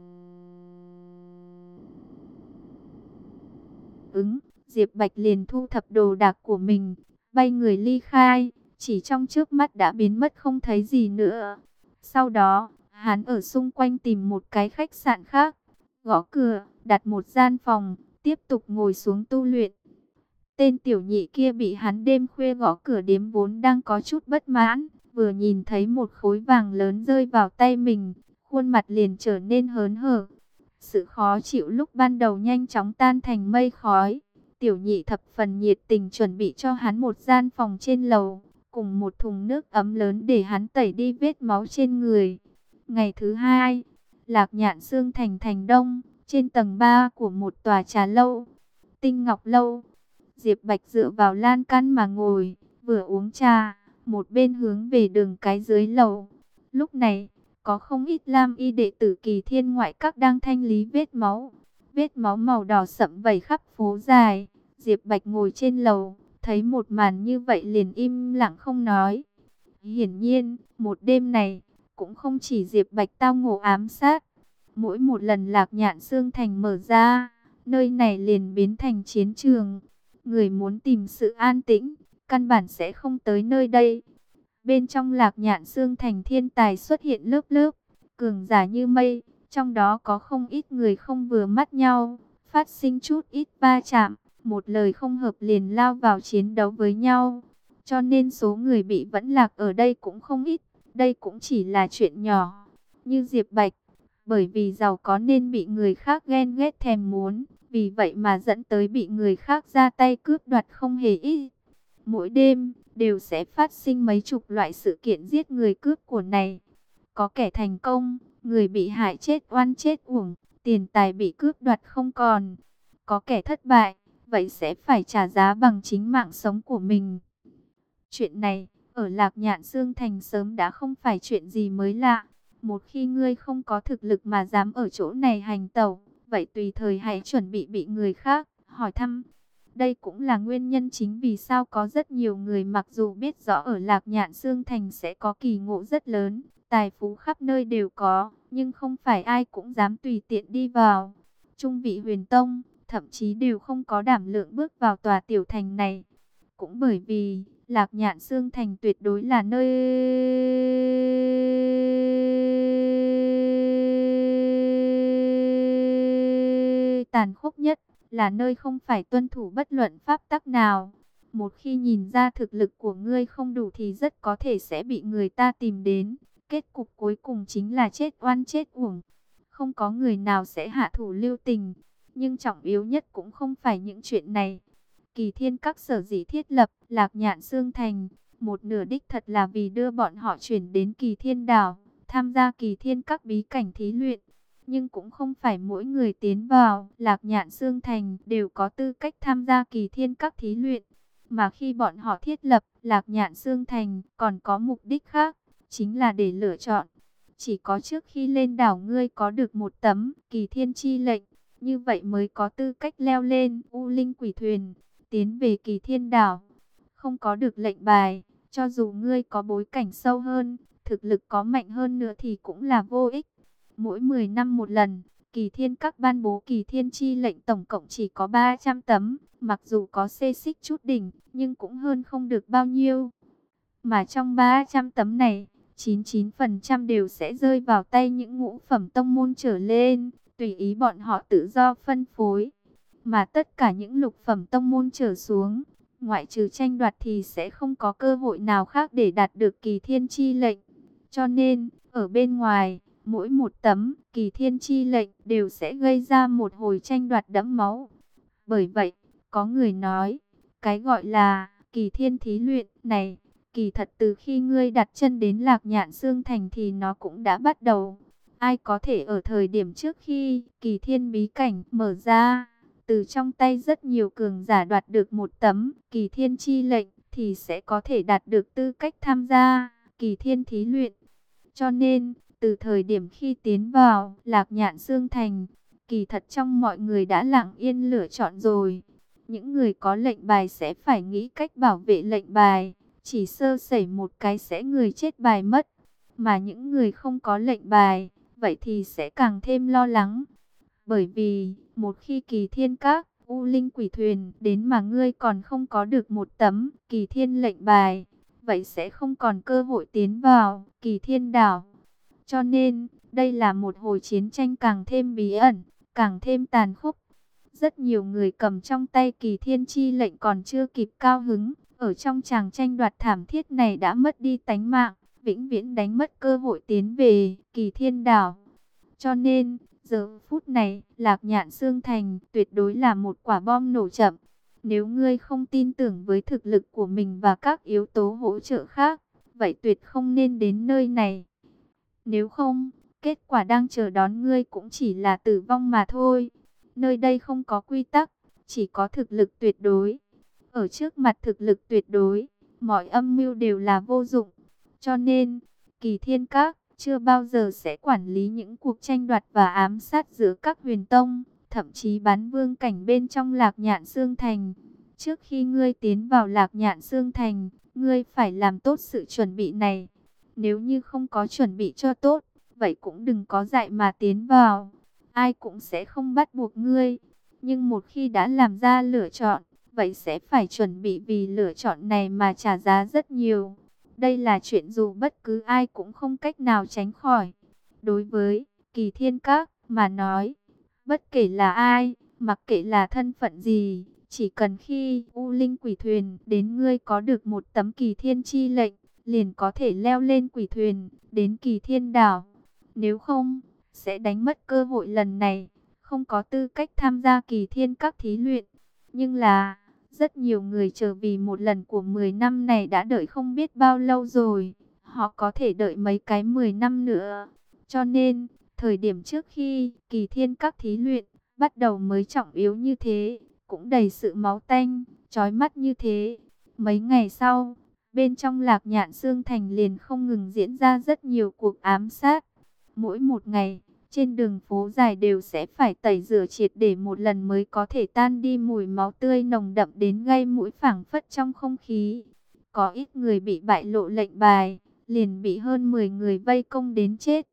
Speaker 1: ứng, Diệp Bạch liền thu thập đồ đạc của mình, bay người ly khai, chỉ trong chớp mắt đã biến mất không thấy gì nữa. Sau đó, hắn ở xung quanh tìm một cái khách sạn khác, gõ cửa, đặt một gian phòng, tiếp tục ngồi xuống tu luyện. Tên tiểu nhị kia bị hắn đêm khuya gõ cửa điếm vốn đang có chút bất mãn, vừa nhìn thấy một khối vàng lớn rơi vào tay mình, khuôn mặt liền trở nên hớn hở. Sự khó chịu lúc ban đầu nhanh chóng tan thành mây khói. Tiểu nhị thập phần nhiệt tình chuẩn bị cho hắn một gian phòng trên lầu, cùng một thùng nước ấm lớn để hắn tẩy đi vết máu trên người. Ngày thứ hai, Lạc Nhạn Xương thành thành đông, trên tầng 3 của một tòa trà lâu, Tinh Ngọc Lâu. Diệp Bạch dựa vào lan can mà ngồi, vừa uống trà, một bên hướng về đường cái dưới lầu. Lúc này, có không ít lam y đệ tử Kỳ Thiên ngoại các đang thanh lý vết máu. Vết máu màu đỏ sẫm vẩy khắp phố dài. Diệp Bạch ngồi trên lầu, thấy một màn như vậy liền im lặng không nói. Hiển nhiên, một đêm này, cũng không chỉ Diệp Bạch tao ngộ ám sát. Mỗi một lần Lạc Nhạn Xương thành mở ra, nơi này liền biến thành chiến trường. Người muốn tìm sự an tĩnh, căn bản sẽ không tới nơi đây. Bên trong Lạc Nhạn Xương Thành thiên tài xuất hiện lớp lớp, cường giả như mây, trong đó có không ít người không vừa mắt nhau, phát sinh chút ít va chạm, một lời không hợp liền lao vào chiến đấu với nhau. Cho nên số người bị vẫn lạc ở đây cũng không ít, đây cũng chỉ là chuyện nhỏ. Như Diệp Bạch, bởi vì giàu có nên bị người khác ghen ghét thèm muốn, vì vậy mà dẫn tới bị người khác ra tay cướp đoạt không hề ít. Mỗi đêm đều sẽ phát sinh mấy chục loại sự kiện giết người cướp của này. Có kẻ thành công, người bị hại chết oan chết uổng, tiền tài bị cướp đoạt không còn. Có kẻ thất bại, vậy sẽ phải trả giá bằng chính mạng sống của mình. Chuyện này, ở Lạc Nhạn Xương Thành sớm đã không phải chuyện gì mới lạ. Một khi ngươi không có thực lực mà dám ở chỗ này hành tẩu, vậy tùy thời hãy chuẩn bị người khác hỏi thăm. Đây cũng là nguyên nhân chính vì sao có rất nhiều người mặc dù biết rõ ở Lạc Nhạn Xương Thành sẽ có kỳ ngộ rất lớn, tài phú khắp nơi đều có, nhưng không phải ai cũng dám tùy tiện đi vào. Trung vị Huyền Tông, thậm chí đều không có đảm lượng bước vào tòa tiểu thành này. Cũng bởi vì Lạc Nhạn Xương Thành tuyệt đối là nơi tàn khốc nhất, là nơi không phải tuân thủ bất luận pháp tắc nào. Một khi nhìn ra thực lực của ngươi không đủ thì rất có thể sẽ bị người ta tìm đến. Kết cục cuối cùng chính là chết oan chết uổng. Không có người nào sẽ hạ thủ lưu tình. Nhưng trọng yếu nhất cũng không phải những chuyện này. Kỳ Thiên Các sở dĩ thiết lập Lạc Nhạn Xương Thành, một nửa đích thật là vì đưa bọn họ chuyển đến Kỳ Thiên Đảo, tham gia Kỳ Thiên Các bí cảnh thí luyện. Nhưng cũng không phải mỗi người tiến vào Lạc Nhạn Xương Thành đều có tư cách tham gia Kỳ Thiên Các thí luyện. Mà khi bọn họ thiết lập Lạc Nhạn Xương Thành còn có mục đích khác, chính là để lựa chọn. Chỉ có trước khi lên đảo ngươi có được một tấm Kỳ Thiên Chi lệnh, như vậy mới có tư cách leo lên U Linh Quỷ Thuyền, tiến về Kỳ Thiên Đảo. Không có được lệnh bài, cho dù ngươi có bối cảnh sâu hơn, thực lực có mạnh hơn nữa thì cũng là vô ích. Mỗi 10 năm một lần, Kỳ Thiên Các ban bố Kỳ Thiên Chi lệnh tổng cộng chỉ có 300 tấm, mặc dù có xê xích chút đỉnh, nhưng cũng hơn không được bao nhiêu. Mà trong 300 tấm này, 99% đều sẽ rơi vào tay những ngũ phẩm tông môn trở lên, tùy ý bọn họ tự do phân phối. Mà tất cả những lục phẩm tông môn trở xuống, ngoại trừ tranh đoạt thì sẽ không có cơ hội nào khác để đạt được Kỳ Thiên Chi lệnh. Cho nên, ở bên ngoài, mỗi một tấm Kỳ Thiên Chi lệnh đều sẽ gây ra một hồi tranh đoạt đẫm máu. Bởi vậy, có người nói, cái gọi là Kỳ Thiên thí luyện này, kỳ thật từ khi ngươi đặt chân đến Lạc Nhạn Xương Thành thì nó cũng đã bắt đầu. Ai có thể ở thời điểm trước khi Kỳ Thiên bí cảnh mở ra, từ trong tay rất nhiều cường giả đoạt được một tấm Kỳ Thiên Chi lệnh, thì sẽ có thể đạt được tư cách tham gia Kỳ Thiên thí luyện. Cho nên, từ thời điểm khi tiến vào Lạc Nhạn Xương Thành, kỳ thật trong mọi người đã lặng yên lựa chọn rồi. Những người có lệnh bài sẽ phải nghĩ cách bảo vệ lệnh bài, chỉ sơ sẩy một cái sẽ người chết bài mất. Mà những người không có lệnh bài, vậy thì sẽ càng thêm lo lắng. Bởi vì, một khi Kỳ Thiên Các, U Linh Quỷ Thuyền đến mà ngươi còn không có được một tấm Kỳ Thiên lệnh bài, vậy sẽ không còn cơ hội tiến vào Kỳ Thiên Đảo. Cho nên, đây là một hồi chiến tranh càng thêm bí ẩn, càng thêm tàn khốc. Rất nhiều người cầm trong tay Kỳ Thiên Chi lệnh còn chưa kịp cao hứng, ở trong tràng tranh đoạt thảm thiết này đã mất đi tánh mạng, vĩnh viễn đánh mất cơ hội tiến về Kỳ Thiên Đảo. Cho nên, giờ phút này, Lạc Nhạn Xương Thành tuyệt đối là một quả bom nổ chậm. Nếu ngươi không tin tưởng với thực lực của mình và các yếu tố hỗ trợ khác, vậy tuyệt không nên đến nơi này. Nếu không, kết quả đang chờ đón ngươi cũng chỉ là tử vong mà thôi. Nơi đây không có quy tắc, chỉ có thực lực tuyệt đối. Ở trước mặt thực lực tuyệt đối, mọi âm mưu đều là vô dụng. Cho nên, Kỳ Thiên Các chưa bao giờ sẽ quản lý những cuộc tranh đoạt và ám sát giữa các huyền tông, thậm chí bán vương cảnh bên trong Lạc Nhạn Xương Thành. Trước khi ngươi tiến vào Lạc Nhạn Xương Thành, ngươi phải làm tốt sự chuẩn bị này. Nếu như không có chuẩn bị cho tốt, vậy cũng đừng có dại mà tiến vào. Ai cũng sẽ không bắt buộc ngươi. Nhưng một khi đã làm ra lựa chọn, vậy sẽ phải chuẩn bị vì lựa chọn này mà trả giá rất nhiều. Đây là chuyện dù bất cứ ai cũng không cách nào tránh khỏi. Đối với Kỳ Thiên Các mà nói, bất kể là ai, mặc kệ là thân phận gì, chỉ cần khi U Linh quỷ thuyền đến ngươi có được một tấm Kỳ Thiên chi lệnh, liền có thể leo lên quỷ thuyền đến Kỳ Thiên đảo. Nếu không, sẽ đánh mất cơ hội lần này, không có tư cách tham gia Kỳ Thiên Các thí luyện. Nhưng là, rất nhiều người chờ vì một lần của 10 năm này đã đợi không biết bao lâu rồi. Họ có thể đợi mấy cái 10 năm nữa. Cho nên, thời điểm trước khi Kỳ Thiên Các thí luyện bắt đầu mới trọng yếu như thế, cũng đầy sự máu tanh, chói mắt như thế. Mấy ngày sau, bên trong Lạc Nhạn Xương Thành liền không ngừng diễn ra rất nhiều cuộc ám sát. Mỗi một ngày, trên đường phố dài đều sẽ phải tẩy rửa triệt để một lần mới có thể tan đi mùi máu tươi nồng đậm đến gây mũi phảng phất trong không khí. Có ít người bị bại lộ lệnh bài, liền bị hơn 10 người vây công đến chết.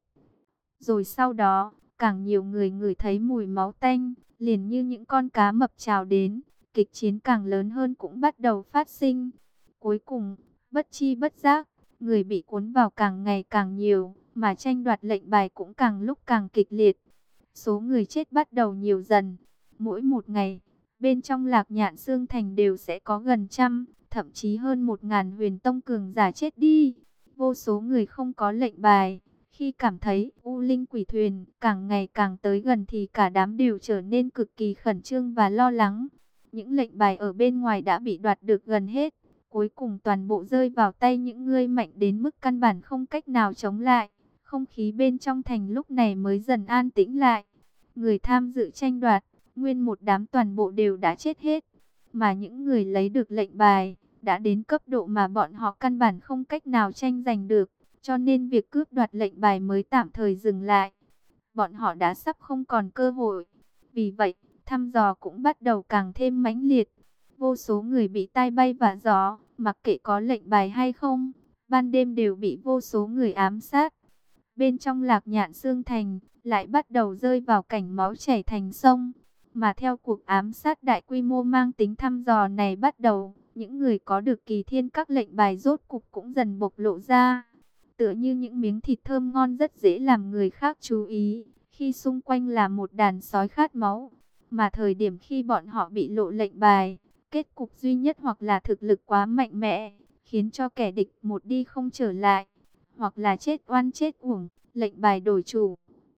Speaker 1: Rồi sau đó, càng nhiều người ngửi thấy mùi máu tanh, liền như những con cá mập trào đến, kịch chiến càng lớn hơn cũng bắt đầu phát sinh. Cuối cùng, bất chi bất giác, người bị cuốn vào càng ngày càng nhiều, mà tranh đoạt lệnh bài cũng càng lúc càng kịch liệt. Số người chết bắt đầu nhiều dần. Mỗi một ngày, bên trong Lạc Nhạn Xương Thành đều sẽ có gần trăm, thậm chí hơn 1000 huyền tông cường giả chết đi. Vô số người không có lệnh bài. Khi cảm thấy U Linh quỷ thuyền càng ngày càng tới gần thì cả đám đều trở nên cực kỳ khẩn trương và lo lắng. Những lệnh bài ở bên ngoài đã bị đoạt được gần hết. Cuối cùng toàn bộ rơi vào tay những người mạnh đến mức căn bản không cách nào chống lại. Không khí bên trong thành lúc này mới dần an tĩnh lại. Người tham dự tranh đoạt, nguyên một đám toàn bộ đều đã chết hết. Mà những người lấy được lệnh bài, đã đến cấp độ mà bọn họ căn bản không cách nào tranh giành được. Cho nên việc cướp đoạt lệnh bài mới tạm thời dừng lại. Bọn họ đã sắp không còn cơ hội. Vì vậy, thăm dò cũng bắt đầu càng thêm mãnh liệt. Vô số người bị tai bay vạ gió, mặc kệ có lệnh bài hay không, ban đêm đều bị vô số người ám sát. Bên trong Lạc Nhạn Xương Thành, lại bắt đầu rơi vào cảnh máu chảy thành sông. Mà theo cuộc ám sát đại quy mô mang tính thăm dò này bắt đầu, những người có được Kỳ Thiên Các lệnh bài rốt cục cũng dần bộc lộ ra. Tựa như những miếng thịt thơm ngon rất dễ làm người khác chú ý, khi xung quanh là một đàn sói khát máu. Mà thời điểm khi bọn họ bị lộ lệnh bài, kết cục duy nhất hoặc là thực lực quá mạnh mẽ, khiến cho kẻ địch một đi không trở lại, hoặc là chết oan chết uổng, lệnh bài đổi chủ.